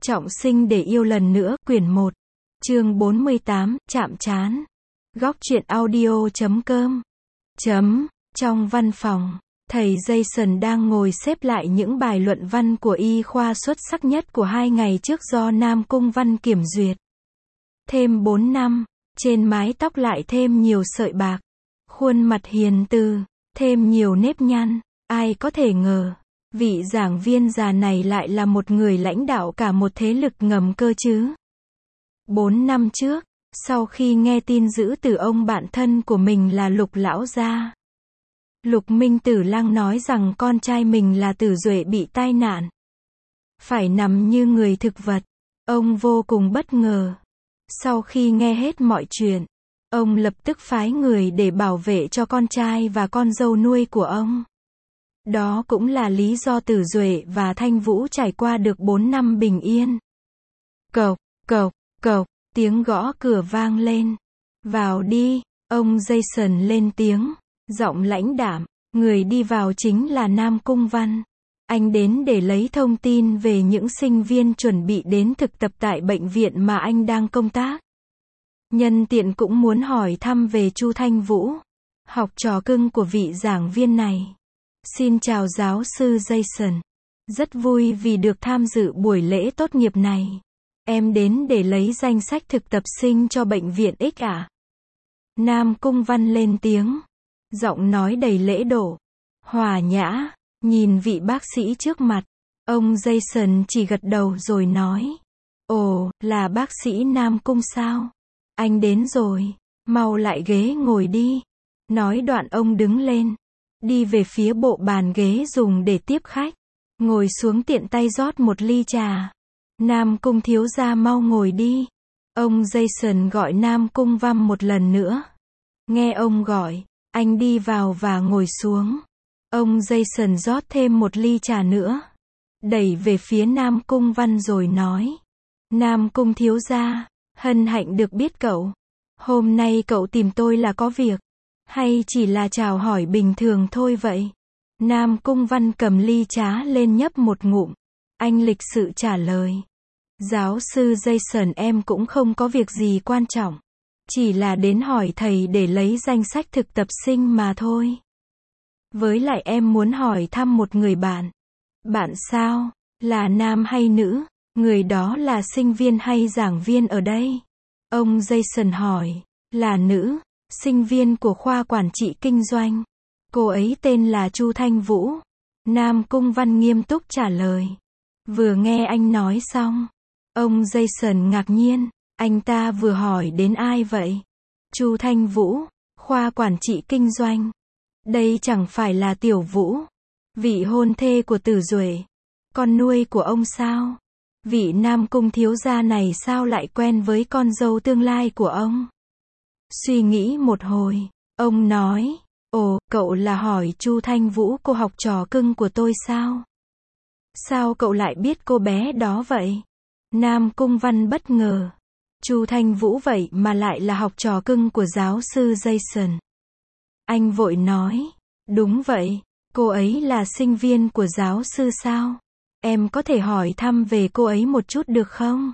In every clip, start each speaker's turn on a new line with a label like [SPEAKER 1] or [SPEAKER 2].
[SPEAKER 1] Trọng sinh để yêu lần nữa, quyển 1. Chương 48, chạm trán. Góc truyện audio.com. Trong văn phòng, thầy Jason đang ngồi xếp lại những bài luận văn của y khoa xuất sắc nhất của 2 ngày trước do Nam Cung Văn kiểm duyệt. Thêm 4 năm, trên mái tóc lại thêm nhiều sợi bạc. Khuôn mặt hiền từ, thêm nhiều nếp nhăn. Ai có thể ngờ, vị giảng viên già này lại là một người lãnh đạo cả một thế lực ngầm cơ chứ. 4 năm trước, sau khi nghe tin dữ từ ông bạn thân của mình là Lục lão gia, Lục Minh Tử Lăng nói rằng con trai mình là Tử Duệ bị tai nạn, phải nằm như người thực vật. Ông vô cùng bất ngờ. Sau khi nghe hết mọi chuyện, ông lập tức phái người để bảo vệ cho con trai và con dâu nuôi của ông. Đó cũng là lý do Tử Duệ và Thanh Vũ trải qua được 4 năm bình yên. Cộc, cộc, cộc, tiếng gõ cửa vang lên. Vào đi, ông Jason lên tiếng, giọng lãnh đạm. Người đi vào chính là Nam Cung Văn. Anh đến để lấy thông tin về những sinh viên chuẩn bị đến thực tập tại bệnh viện mà anh đang công tác. Nhân tiện cũng muốn hỏi thăm về Chu Thanh Vũ, học trò cưng của vị giảng viên này. Xin chào giáo sư Jason. Rất vui vì được tham dự buổi lễ tốt nghiệp này. Em đến để lấy danh sách thực tập sinh cho bệnh viện X à? Nam Cung Văn lên tiếng, giọng nói đầy lễ độ, hòa nhã. Nhìn vị bác sĩ trước mặt, ông Jason chỉ gật đầu rồi nói, ồ, là bác sĩ Nam Cung sao? Anh đến rồi, mau lại ghế ngồi đi. Nói đoạn ông đứng lên, đi về phía bộ bàn ghế dùng để tiếp khách, ngồi xuống tiện tay rót một ly trà. Nam Cung thiếu gia mau ngồi đi. Ông Jason gọi Nam Cung Văn một lần nữa. Nghe ông gọi, anh đi vào và ngồi xuống. Ông Jason rót thêm một ly trà nữa, đẩy về phía Nam Cung Văn rồi nói, Nam Cung thiếu gia, hân hạnh được biết cậu. Hôm nay cậu tìm tôi là có việc, hay chỉ là chào hỏi bình thường thôi vậy? Nam Cung Văn cầm ly trà lên nhấp một ngụm. Anh lịch sự trả lời, giáo sư Jason, em cũng không có việc gì quan trọng. Chỉ là đến hỏi thầy để lấy danh sách thực tập sinh mà thôi. Với lại em muốn hỏi thăm một người bạn. Bạn sao? Là nam hay nữ? Người đó là sinh viên hay giảng viên ở đây? Ông Jason hỏi. Là nữ, sinh viên của khoa quản trị kinh doanh. Cô ấy tên là Chu Thanh Vũ. Nam Cung Văn nghiêm túc trả lời. Vừa nghe anh nói xong, ông Jason ngạc nhiên. Anh ta vừa hỏi đến ai vậy? Chu Thanh Vũ, khoa quản trị kinh doanh. Đây chẳng phải là Tiểu Vũ, vị hôn thê của Tử Duệ, con nuôi của ông sao? Vị Nam Cung thiếu gia này sao lại quen với con dâu tương lai của ông? Suy nghĩ một hồi, ông nói, ồ, cậu là hỏi Chu Thanh Vũ, cô học trò cưng của tôi sao? Sao cậu lại biết cô bé đó vậy? Nam Cung Văn bất ngờ. Chu Thanh Vũ vậy mà lại là học trò cưng của giáo sư Jason. Anh vội nói, đúng vậy, cô ấy là sinh viên của giáo sư sao? Em có thể hỏi thăm về cô ấy một chút được không?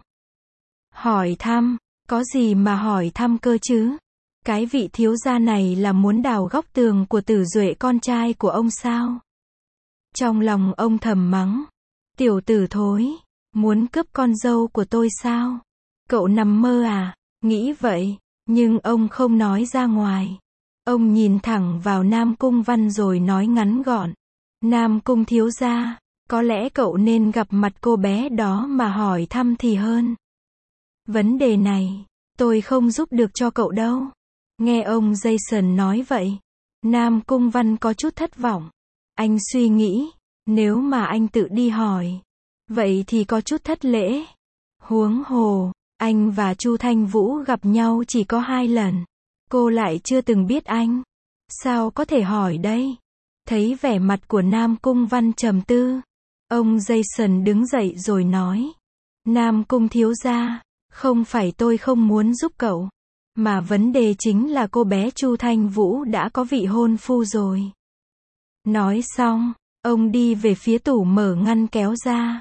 [SPEAKER 1] Hỏi thăm? Có gì mà hỏi thăm cơ chứ? Cái vị thiếu gia này là muốn đào góc tường của Tử Duệ con trai của ông sao? Trong lòng ông thầm mắng, tiểu tử thối, muốn cướp con dâu của tôi sao? Cậu nằm mơ à? Nghĩ vậy, nhưng ông không nói ra ngoài. Ông nhìn thẳng vào Nam Cung Văn rồi nói ngắn gọn. Nam Cung thiếu gia, có lẽ cậu nên gặp mặt cô bé đó mà hỏi thăm thì hơn. Vấn đề này, tôi không giúp được cho cậu đâu. Nghe ông Jason nói vậy, Nam Cung Văn có chút thất vọng. Anh suy nghĩ, nếu mà anh tự đi hỏi, vậy thì có chút thất lễ. Huống hồ, anh và Chu Thanh Vũ gặp nhau chỉ có 2 lần. Cô lại chưa từng biết anh. Sao có thể hỏi đây? Thấy vẻ mặt của Nam Cung Văn trầm tư, ông Jason đứng dậy rồi nói. Nam Cung thiếu gia, không phải tôi không muốn giúp cậu, mà vấn đề chính là cô bé Chu Thanh Vũ đã có vị hôn phu rồi. Nói xong, ông đi về phía tủ mở ngăn kéo ra,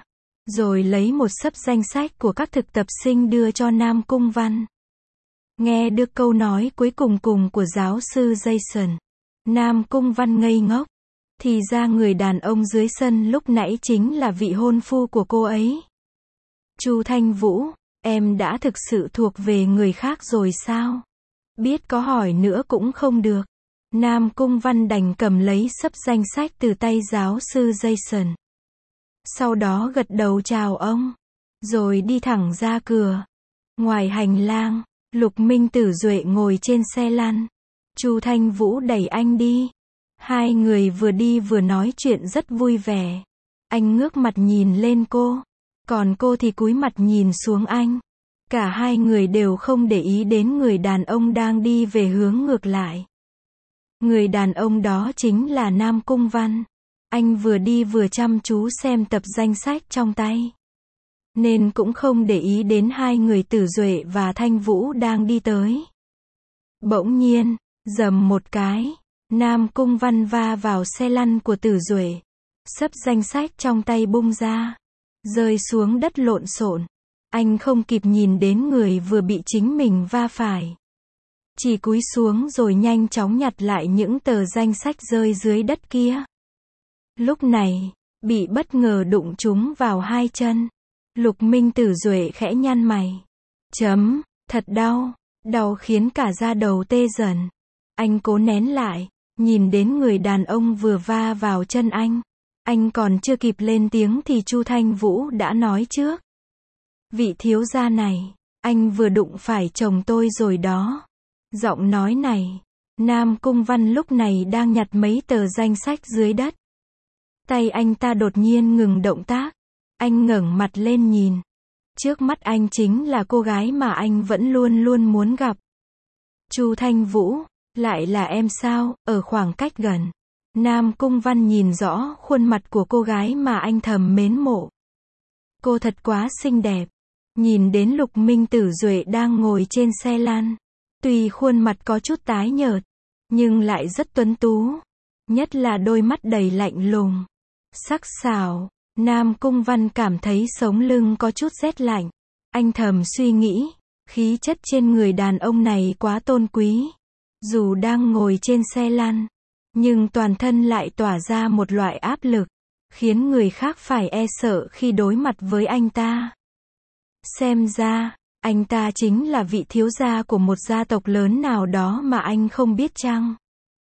[SPEAKER 1] rồi lấy một xấp danh sách của các thực tập sinh đưa cho Nam Cung Văn. Nghe được câu nói cuối cùng của giáo sư Jason, Nam Cung Văn ngây ngốc. Thì ra người đàn ông dưới sân lúc nãy chính là vị hôn phu của cô ấy. Chu Thanh Vũ, em đã thực sự thuộc về người khác rồi sao? Biết có hỏi nữa cũng không được. Nam Cung Văn đành cầm lấy xấp danh sách từ tay giáo sư Jason. Sau đó gật đầu chào ông, rồi đi thẳng ra cửa. Ngoài hành lang, Lục Minh Tử Duệ ngồi trên xe lăn. Chu Thanh Vũ đẩy anh đi. Hai người vừa đi vừa nói chuyện rất vui vẻ. Anh ngước mặt nhìn lên cô, còn cô thì cúi mặt nhìn xuống anh. Cả hai người đều không để ý đến người đàn ông đang đi về hướng ngược lại. Người đàn ông đó chính là Nam Cung Văn. Anh vừa đi vừa chăm chú xem tập danh sách trong tay, nên cũng không để ý đến hai người Tử Duệ và Thanh Vũ đang đi tới. Bỗng nhiên, rầm một cái, Nam Cung Văn va vào xe lăn của Tử Duệ. Xấp danh sách trong tay bung ra, rơi xuống đất lộn xộn. Anh không kịp nhìn đến người vừa bị chính mình va phải, chỉ cúi xuống rồi nhanh chóng nhặt lại những tờ danh sách rơi dưới đất kia. Lúc này, bị bất ngờ đụng trúng vào hai chân. Lục Minh Tử Duệ khẽ nhăn mày. Thật đau, đau khiến cả da đầu tê dần. Anh cố nén lại, nhìn đến người đàn ông vừa va vào chân anh. Anh còn chưa kịp lên tiếng thì Chu Thanh Vũ đã nói trước. Vị thiếu gia này, anh vừa đụng phải chồng tôi rồi đó. Giọng nói này, Nam Cung Văn lúc này đang nhặt mấy tờ danh sách dưới đất. Tay anh ta đột nhiên ngừng động tác. Anh ngẩng mặt lên nhìn. Trước mắt anh chính là cô gái mà anh vẫn luôn luôn muốn gặp. Chu Thanh Vũ, lại là em sao? Ở khoảng cách gần, Nam Cung Văn nhìn rõ khuôn mặt của cô gái mà anh thầm mến mộ. Cô thật quá xinh đẹp. Nhìn đến Lục Minh Tử Duệ đang ngồi trên xe lăn. Tuy khuôn mặt có chút tái nhợt, nhưng lại rất tuấn tú. Nhất là đôi mắt đầy lạnh lùng, sắc sảo. Nam Cung Văn cảm thấy sống lưng có chút rét lạnh. Anh thầm suy nghĩ, khí chất trên người đàn ông này quá tôn quý. Dù đang ngồi trên xe lăn, nhưng toàn thân lại tỏa ra một loại áp lực, khiến người khác phải e sợ khi đối mặt với anh ta. Xem ra, anh ta chính là vị thiếu gia của một gia tộc lớn nào đó mà anh không biết chăng?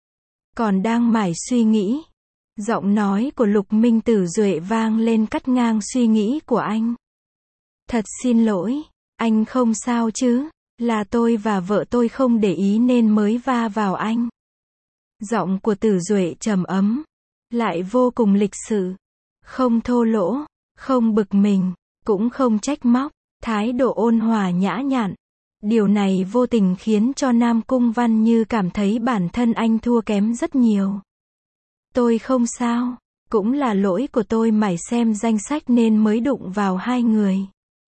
[SPEAKER 1] Còn đang mải suy nghĩ, giọng nói của Lục Minh Tử Duệ vang lên cắt ngang suy nghĩ của anh. Thật xin lỗi, anh không sao chứ? Là tôi và vợ tôi không để ý nên mới va vào anh. Giọng của Tử Duệ trầm ấm, lại vô cùng lịch sự. Không thô lỗ, không bực mình, cũng không trách móc, thái độ ôn hòa nhã nhặn. Điều này vô tình khiến cho Nam Cung Văn như cảm thấy bản thân anh thua kém rất nhiều. Tôi không sao, cũng là lỗi của tôi mải xem danh sách nên mới đụng vào hai người.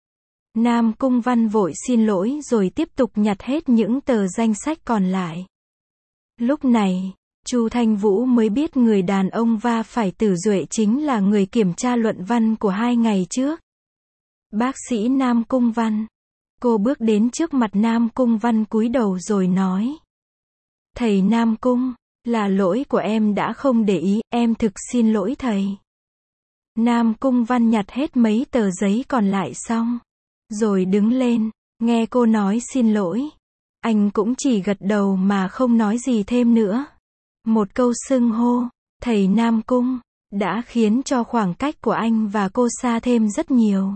[SPEAKER 1] Nam Cung Văn vội xin lỗi rồi tiếp tục nhặt hết những tờ danh sách còn lại. Lúc này, Chu Thanh Vũ mới biết người đàn ông va phải Tử Duệ chính là người kiểm tra luận văn của 2 ngày trước. Bác sĩ Nam Cung Văn. Cô bước đến trước mặt Nam Cung Văn cúi đầu rồi nói. Thầy Nam Cung, là lỗi của em đã không để ý, em thực xin lỗi thầy. Nam Cung Văn nhặt hết mấy tờ giấy còn lại xong, rồi đứng lên, nghe cô nói xin lỗi. Anh cũng chỉ gật đầu mà không nói gì thêm nữa. Một câu xưng hô, thầy Nam Cung, đã khiến cho khoảng cách của anh và cô xa thêm rất nhiều.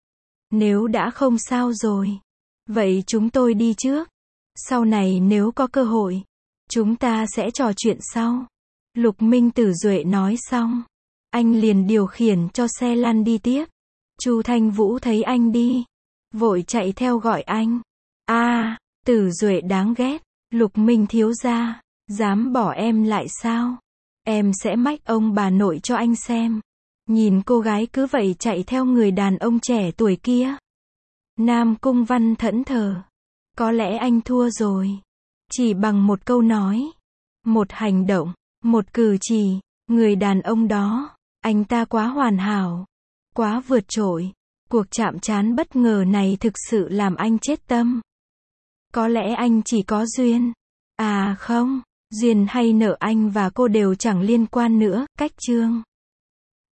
[SPEAKER 1] Nếu đã không sao rồi, vậy chúng tôi đi trước. Sau này nếu có cơ hội, chúng ta sẽ trò chuyện sau. Lục Minh Tử Duệ nói xong, anh liền điều khiển cho xe lăn đi tiếp. Chu Thanh Vũ thấy anh đi, vội chạy theo gọi anh. Tử Duệ đáng ghét, Lục Minh thiếu gia, dám bỏ em lại sao? Em sẽ mách ông bà nội cho anh xem. Nhìn cô gái cứ vậy chạy theo người đàn ông trẻ tuổi kia. Nam Cung Văn thẫn thờ. Có lẽ anh thua rồi. Chỉ bằng một câu nói, một hành động, một cử chỉ, người đàn ông đó, anh ta quá hoàn hảo. Quá vượt trội. Cuộc chạm trán bất ngờ này thực sự làm anh chết tâm. Có lẽ anh chỉ có duyên. À không, duyên hay nợ anh và cô đều chẳng liên quan nữa, cách chương.